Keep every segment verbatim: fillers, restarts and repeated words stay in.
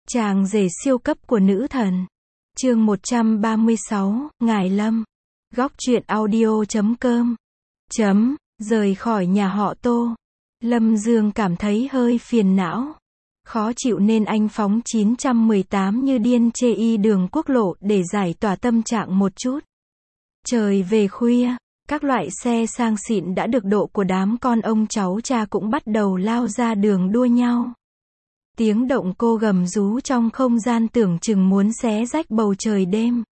Chàng rể siêu cấp của nữ thần. Chương một trăm ba mươi sáu, Ngải Lâm. Góc truyện audio chấm com. Chấm, rời khỏi nhà họ Tô. Lâm Dương cảm thấy hơi phiền não. Khó chịu nên anh phóng chín trăm mười tám như điên chê y đường quốc lộ để giải tỏa tâm trạng một chút. Trời về khuya, các loại xe sang xịn đã được độ của đám con ông cháu cha cũng bắt đầu lao ra đường đua nhau. Tiếng động cô gầm rú trong không gian tưởng chừng muốn xé rách bầu trời đêm.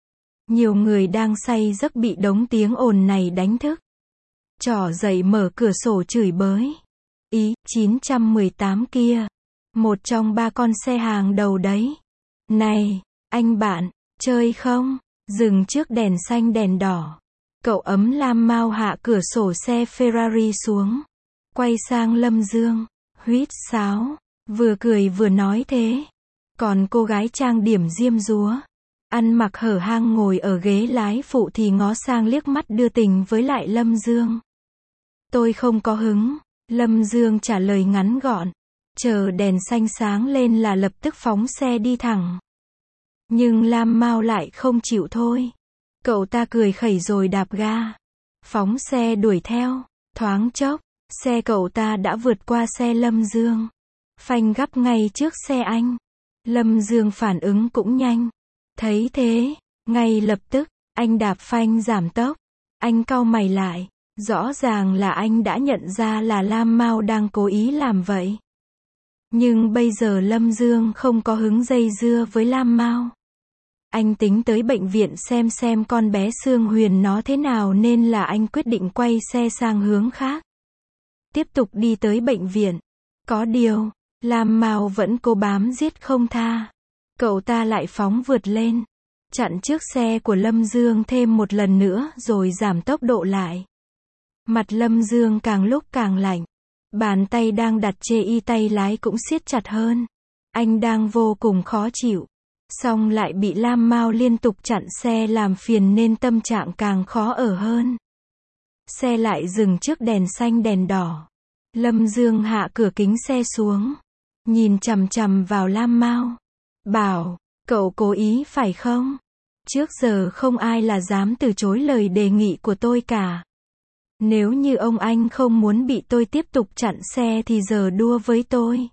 Nhiều người đang say giấc bị đống tiếng ồn này đánh thức. Trỏ dậy mở cửa sổ chửi bới. Ý, chín trăm mười tám kia. Một trong ba con xe hàng đầu đấy. Này, anh bạn, chơi không? Dừng trước đèn xanh đèn đỏ. Cậu ấm lam mau hạ cửa sổ xe Ferrari xuống. Quay sang Lâm Dương. Huýt sáo. Vừa cười vừa nói thế. Còn cô gái trang điểm diêm dúa, ăn mặc hở hang ngồi ở ghế lái phụ thì ngó sang liếc mắt đưa tình với lại Lâm Dương. Tôi không có hứng. Lâm Dương trả lời ngắn gọn. Chờ đèn xanh sáng lên là lập tức phóng xe đi thẳng. Nhưng Lam Mau lại không chịu thôi. Cậu ta cười khẩy rồi đạp ga. Phóng xe đuổi theo. Thoáng chốc, xe cậu ta đã vượt qua xe Lâm Dương. Phanh gấp ngay trước xe anh. Lâm Dương phản ứng cũng nhanh. Thấy thế, ngay lập tức, anh đạp phanh giảm tốc. Anh cau mày lại. Rõ ràng là anh đã nhận ra là Lam Mau đang cố ý làm vậy. Nhưng bây giờ Lâm Dương không có hứng dây dưa với Lam Mau. Anh tính tới bệnh viện xem xem con bé Sương Huyền nó thế nào nên là anh quyết định quay xe sang hướng khác. Tiếp tục đi tới bệnh viện. Có điều, Lam Mau vẫn cố bám giết không tha. Cậu ta lại phóng vượt lên. Chặn trước xe của Lâm Dương thêm một lần nữa rồi giảm tốc độ lại. Mặt Lâm Dương càng lúc càng lạnh. Bàn tay đang đặt chê y tay lái cũng siết chặt hơn. Anh đang vô cùng khó chịu. Xong lại bị Lam Mau liên tục chặn xe làm phiền nên tâm trạng càng khó ở hơn. Xe lại dừng trước đèn xanh đèn đỏ. Lâm Dương hạ cửa kính xe xuống. Nhìn chằm chằm vào Lam Mau. Bảo, cậu cố ý phải không? Trước giờ không ai là dám từ chối lời đề nghị của tôi cả. Nếu như ông anh không muốn bị tôi tiếp tục chặn xe thì giờ đua với tôi.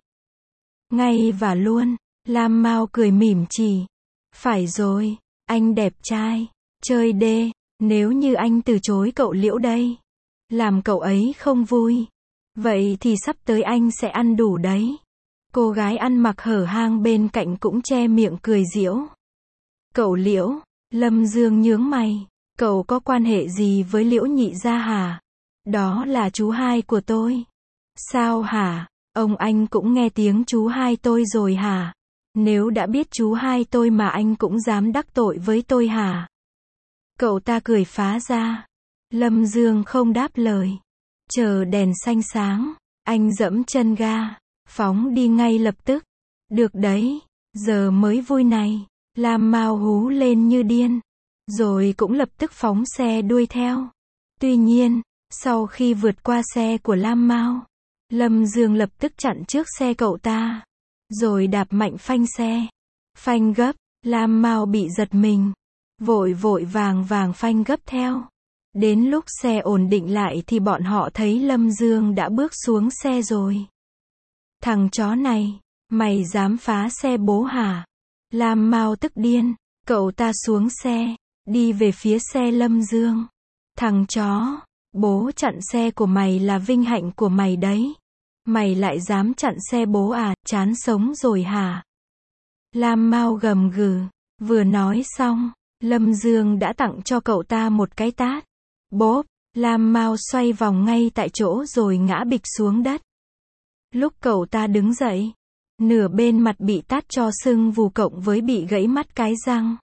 Ngay và luôn. Lam Mau cười mỉm chỉ. Phải rồi, anh đẹp trai. Chơi đê, nếu như anh từ chối cậu Liễu đây. Làm cậu ấy không vui. Vậy thì sắp tới anh sẽ ăn đủ đấy. Cô gái ăn mặc hở hang bên cạnh cũng che miệng cười giễu. Cậu Liễu, Lâm Dương nhướng mày. Cậu có quan hệ gì với Liễu nhị gia hả? Đó là chú hai của tôi. Sao hả? Ông anh cũng nghe tiếng chú hai tôi rồi hả? Nếu đã biết chú hai tôi mà anh cũng dám đắc tội với tôi hả? Cậu ta cười phá ra. Lâm Dương không đáp lời. Chờ đèn xanh sáng, anh dẫm chân ga, phóng đi ngay lập tức. Được đấy, giờ mới vui này. Lam Mau hú lên như điên, rồi cũng lập tức phóng xe đuôi theo. Tuy nhiên, sau khi vượt qua xe của Lam Mau, Lâm Dương lập tức chặn trước xe cậu ta, rồi đạp mạnh phanh xe. Phanh gấp, Lam Mau bị giật mình, vội vội vàng vàng phanh gấp theo. Đến lúc xe ổn định lại thì bọn họ thấy Lâm Dương đã bước xuống xe rồi. Thằng chó này, mày dám phá xe bố hả? Lam Mau tức điên, cậu ta xuống xe, đi về phía xe Lâm Dương. Thằng chó, bố chặn xe của mày là vinh hạnh của mày đấy. Mày lại dám chặn xe bố à, chán sống rồi hả? Lam Mau gầm gừ, vừa nói xong, Lâm Dương đã tặng cho cậu ta một cái tát. Bốp, Lam Mau xoay vòng ngay tại chỗ rồi ngã bịch xuống đất. Lúc cậu ta đứng dậy, nửa bên mặt bị tát cho sưng vù cộng với bị gãy mắt cái răng.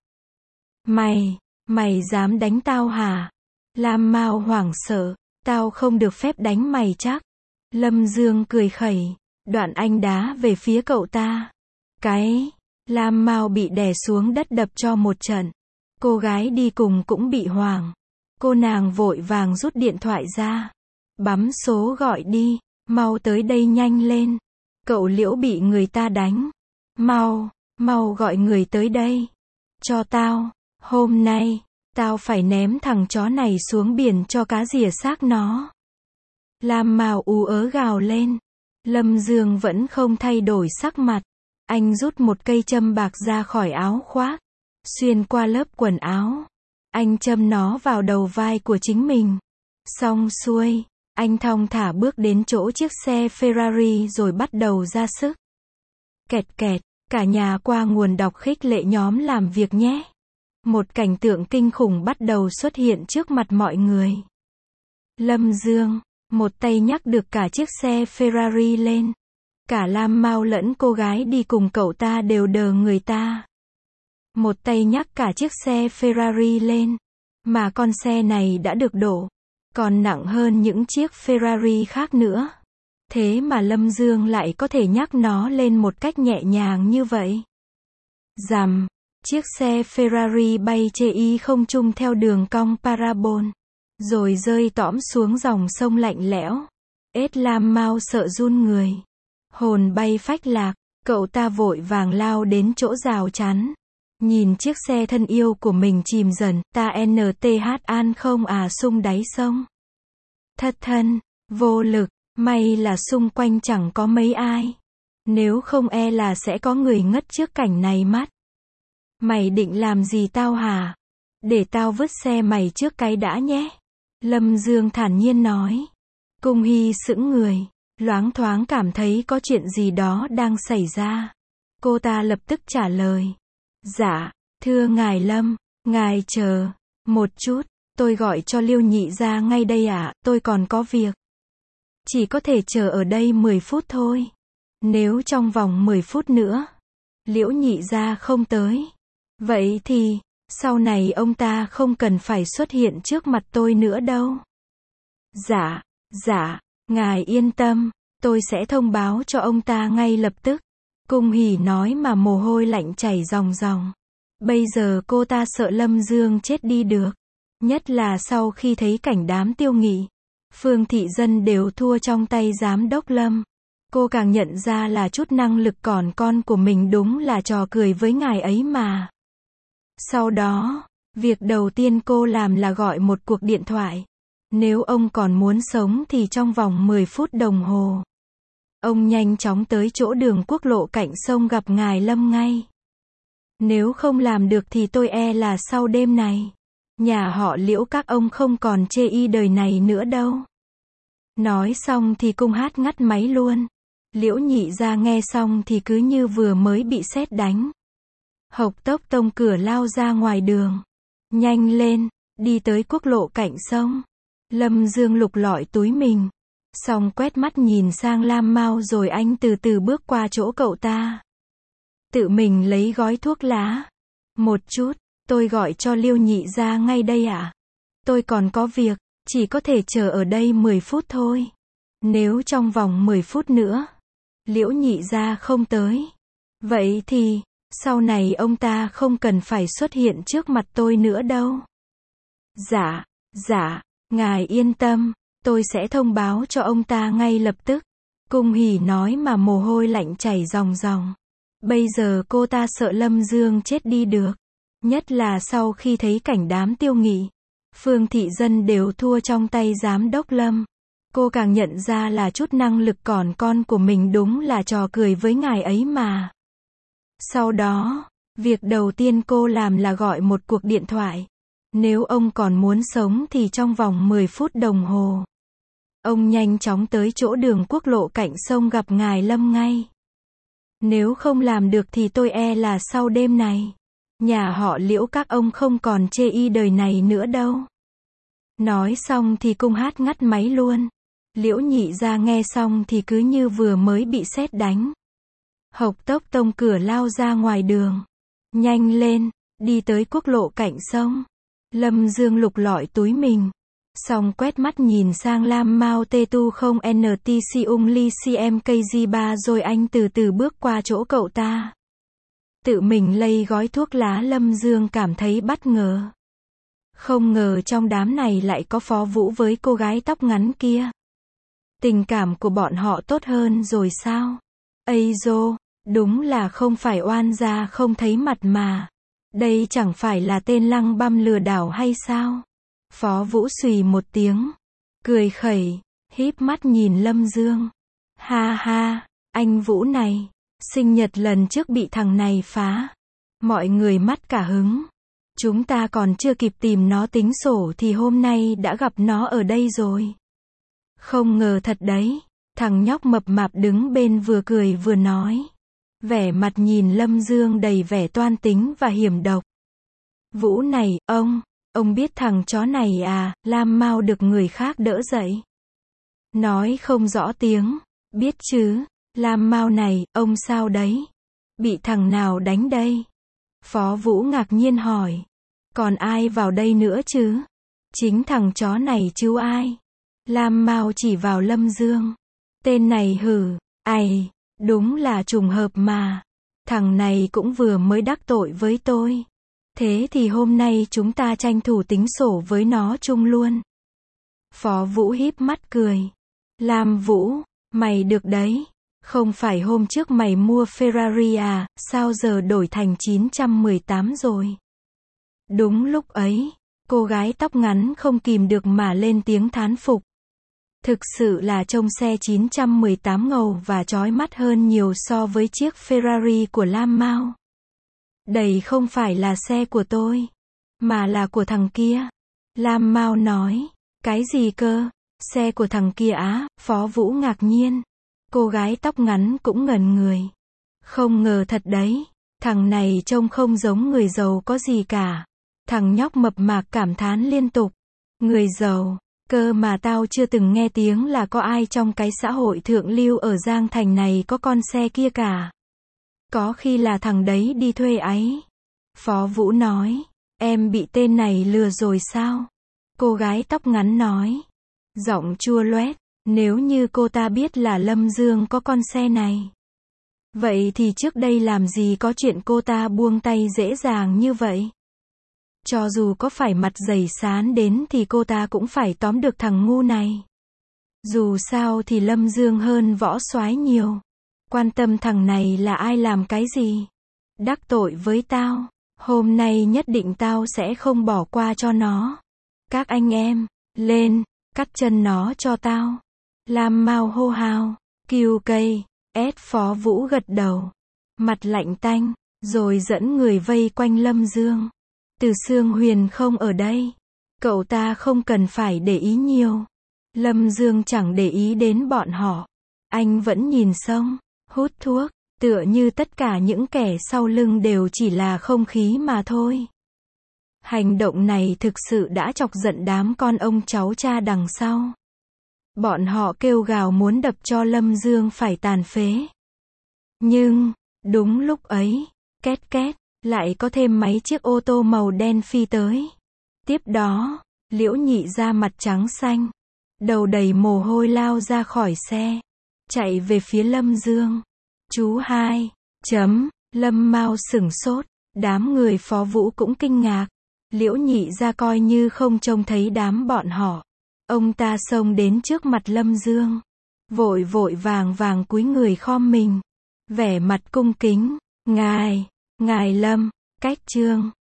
Mày, mày dám đánh tao hả? Lam Mau hoảng sợ, tao không được phép đánh mày chắc. Lâm Dương cười khẩy, đoạn anh đá về phía cậu ta. Cái, Lam Mau bị đè xuống đất đập cho một trận. Cô gái đi cùng cũng bị hoảng. Cô nàng vội vàng rút điện thoại ra. Bấm số gọi đi, mau tới đây nhanh lên. Cậu Liễu bị người ta đánh. Mau, Mau gọi người tới đây. Cho tao. Hôm nay, tao phải ném thằng chó này xuống biển cho cá rỉa xác nó. Lam Mao ú ớ gào lên. Lâm Dương vẫn không thay đổi sắc mặt. Anh rút một cây châm bạc ra khỏi áo khoác. Xuyên qua lớp quần áo. Anh châm nó vào đầu vai của chính mình. Xong xuôi, anh thong thả bước đến chỗ chiếc xe Ferrari rồi bắt đầu ra sức. Kẹt kẹt, cả nhà qua nguồn đọc khích lệ nhóm làm việc nhé. Một cảnh tượng kinh khủng bắt đầu xuất hiện trước mặt mọi người. Lâm Dương, một tay nhắc được cả chiếc xe Ferrari lên. Cả Lam Mao lẫn cô gái đi cùng cậu ta đều đờ người ta. Một tay nhắc cả chiếc xe Ferrari lên. Mà con xe này đã được đổ. Còn nặng hơn những chiếc Ferrari khác nữa. Thế mà Lâm Dương lại có thể nhắc nó lên một cách nhẹ nhàng như vậy. Rầm, chiếc xe Ferrari bay chê không trung theo đường cong parabol. Rồi rơi tõm xuống dòng sông lạnh lẽo. Ết Lam Mao sợ run người. Hồn bay phách lạc, cậu ta vội vàng lao đến chỗ rào chắn. Nhìn chiếc xe thân yêu của mình chìm dần, ta en tê hát an không à sung đáy sông. Thất thân, vô lực, may là xung quanh chẳng có mấy ai. Nếu không e là sẽ có người ngất trước cảnh này mất. Mày định làm gì tao hả? Để tao vứt xe mày trước cái đã nhé. Lâm Dương thản nhiên nói. Cung Hy sững người, loáng thoáng cảm thấy có chuyện gì đó đang xảy ra. Cô ta lập tức trả lời. Dạ, thưa ngài Lâm, ngài chờ một chút, tôi gọi cho Liêu Nhị ra ngay đây ạ, à, tôi còn có việc. Chỉ có thể chờ ở đây mười phút thôi. Nếu trong vòng mười phút nữa, Liễu Nhị ra không tới, vậy thì, sau này ông ta không cần phải xuất hiện trước mặt tôi nữa đâu. Dạ, dạ, ngài yên tâm, tôi sẽ thông báo cho ông ta ngay lập tức. Cung Hỉ nói mà mồ hôi lạnh chảy ròng ròng. Bây giờ cô ta sợ Lâm Dương chết đi được. Nhất là sau khi thấy cảnh đám Tiêu Nghị, Phương Thị Dân đều thua trong tay giám đốc Lâm. Cô càng nhận ra là chút năng lực còn con của mình đúng là trò cười với ngài ấy mà. Sau đó, việc đầu tiên cô làm là gọi một cuộc điện thoại. Nếu ông còn muốn sống thì trong vòng mười phút đồng hồ. Ông nhanh chóng tới chỗ đường quốc lộ cạnh sông gặp ngài Lâm ngay. Nếu không làm được thì tôi e là sau đêm này, nhà họ Liễu các ông không còn chê y đời này nữa đâu. Nói xong thì Cung Hát ngắt máy luôn. Liễu Nhị ra nghe xong thì cứ như vừa mới bị sét đánh. Hộc tốc tông cửa lao ra ngoài đường. Nhanh lên, đi tới quốc lộ cạnh sông. Lâm Dương lục lọi túi mình. Xong quét mắt nhìn sang Lam Mao rồi anh từ từ bước qua chỗ cậu ta. Tự mình lấy gói thuốc lá. Một chút, tôi gọi cho Liêu Nhị ra ngay đây ạ. À? Tôi còn có việc, chỉ có thể chờ ở đây mười phút thôi. Nếu trong vòng mười phút nữa, Liễu Nhị ra không tới, vậy thì, sau này ông ta không cần phải xuất hiện trước mặt tôi nữa đâu. Dạ, dạ, ngài yên tâm, tôi sẽ thông báo cho ông ta ngay lập tức. Cung Hỉ nói mà mồ hôi lạnh chảy ròng ròng. Bây giờ cô ta sợ Lâm Dương chết đi được. Nhất là sau khi thấy cảnh đám Tiêu Nghị, Phương Thị Dân đều thua trong tay giám đốc Lâm. Cô càng nhận ra là chút năng lực còn con của mình đúng là trò cười với ngài ấy mà. Sau đó, việc đầu tiên cô làm là gọi một cuộc điện thoại. Nếu ông còn muốn sống thì trong vòng mười phút đồng hồ. Ông nhanh chóng tới chỗ đường quốc lộ cạnh sông gặp ngài Lâm ngay. Nếu không làm được thì tôi e là sau đêm này, nhà họ Liễu các ông không còn chê y đời này nữa đâu. Nói xong thì Cung Hát ngắt máy luôn. Liễu Nhị ra nghe xong thì cứ như vừa mới bị sét đánh. Hộc tốc tông cửa lao ra ngoài đường. Nhanh lên, đi tới quốc lộ cạnh sông. Lâm Dương lục lọi túi mình. Xong quét mắt nhìn sang Lam Mao tê tu không nt siung ly cmkg ba rồi anh từ từ bước qua chỗ cậu ta. Tự mình lay gói thuốc lá. Lâm Dương cảm thấy bất ngờ. Không ngờ trong đám này lại có Phó Vũ với cô gái tóc ngắn kia. Tình cảm của bọn họ tốt hơn rồi sao? Ây dô, Đúng là không phải oan gia không thấy mặt mà. Đây chẳng phải là tên lăng băm lừa đảo hay sao? Phó Vũ xùy một tiếng, cười khẩy, híp mắt nhìn Lâm Dương. Ha ha, anh Vũ này, sinh nhật lần trước bị thằng này phá. Mọi người mắt cả hứng. Chúng ta còn chưa kịp tìm nó tính sổ thì hôm nay đã gặp nó ở đây rồi. Không ngờ thật đấy. Thằng nhóc mập mạp đứng bên vừa cười vừa nói. Vẻ mặt nhìn Lâm Dương đầy vẻ toan tính và hiểm độc. Vũ này, ông, ông biết thằng chó này à? Lam Mao được người khác đỡ dậy. Nói không rõ tiếng. Biết chứ, Lam Mao này, ông sao đấy? Bị thằng nào đánh đây? Phó Vũ ngạc nhiên hỏi. Còn ai vào đây nữa chứ? Chính thằng chó này chứ ai? Lam Mao chỉ vào Lâm Dương. Tên này hử, ày, đúng là trùng hợp mà. Thằng này cũng vừa mới đắc tội với tôi. Thế thì hôm nay chúng ta tranh thủ tính sổ với nó chung luôn. Phó Vũ híp mắt cười. Lam Vũ, mày được đấy. Không phải hôm trước mày mua Ferrari à, sao giờ đổi thành chín trăm mười tám rồi? Đúng lúc ấy, cô gái tóc ngắn không kìm được mà lên tiếng thán phục. Thực sự là trông xe chín trăm mười tám ngầu và chói mắt hơn nhiều so với chiếc Ferrari của Lam Mao. Đây không phải là xe của tôi, mà là của thằng kia. Lam Mao nói. Cái gì cơ? Xe của thằng kia á? Phó Vũ ngạc nhiên. Cô gái tóc ngắn cũng ngẩn người. Không ngờ thật đấy. Thằng này trông không giống người giàu có gì cả. Thằng nhóc mập mạp cảm thán liên tục. Người giàu, cơ mà tao chưa từng nghe tiếng là có ai trong cái xã hội thượng lưu ở Giang Thành này có con xe kia cả. Có khi là thằng đấy đi thuê ấy. Phó Vũ nói. Em bị tên này lừa rồi sao? Cô gái tóc ngắn nói. Giọng chua loét. Nếu như cô ta biết là Lâm Dương có con xe này. Vậy thì trước đây làm gì có chuyện cô ta buông tay dễ dàng như vậy? Cho dù có phải mặt dày sán đến thì cô ta cũng phải tóm được thằng ngu này. Dù sao thì Lâm Dương hơn võ soái nhiều. Quan tâm thằng này là ai làm cái gì? Đắc tội với tao. Hôm nay nhất định tao sẽ không bỏ qua cho nó. Các anh em, lên, cắt chân nó cho tao. Lam Mao hô hào, kêu cây, ép Phó Vũ gật đầu. Mặt lạnh tanh, rồi dẫn người vây quanh Lâm Dương. Từ Sương Huyền không ở đây. Cậu ta không cần phải để ý nhiều. Lâm Dương chẳng để ý đến bọn họ. Anh vẫn nhìn sông, hút thuốc, tựa như tất cả những kẻ sau lưng đều chỉ là không khí mà thôi. Hành động này thực sự đã chọc giận đám con ông cháu cha đằng sau. Bọn họ kêu gào muốn đập cho Lâm Dương phải tàn phế. Nhưng, đúng lúc ấy, két két, lại có thêm mấy chiếc ô tô màu đen phi tới. Tiếp đó, Liễu Nhị ra mặt trắng xanh, đầu đầy mồ hôi lao ra khỏi xe, chạy về phía Lâm Dương. Chú hai, chấm, Lâm Mao sửng sốt, đám người Phó Vũ cũng kinh ngạc. Liễu Nhị ra coi như không trông thấy đám bọn họ. Ông ta xông đến trước mặt Lâm Dương, vội vội vàng vàng cúi người khom mình, vẻ mặt cung kính. Ngài, ngài Lâm, cách trương,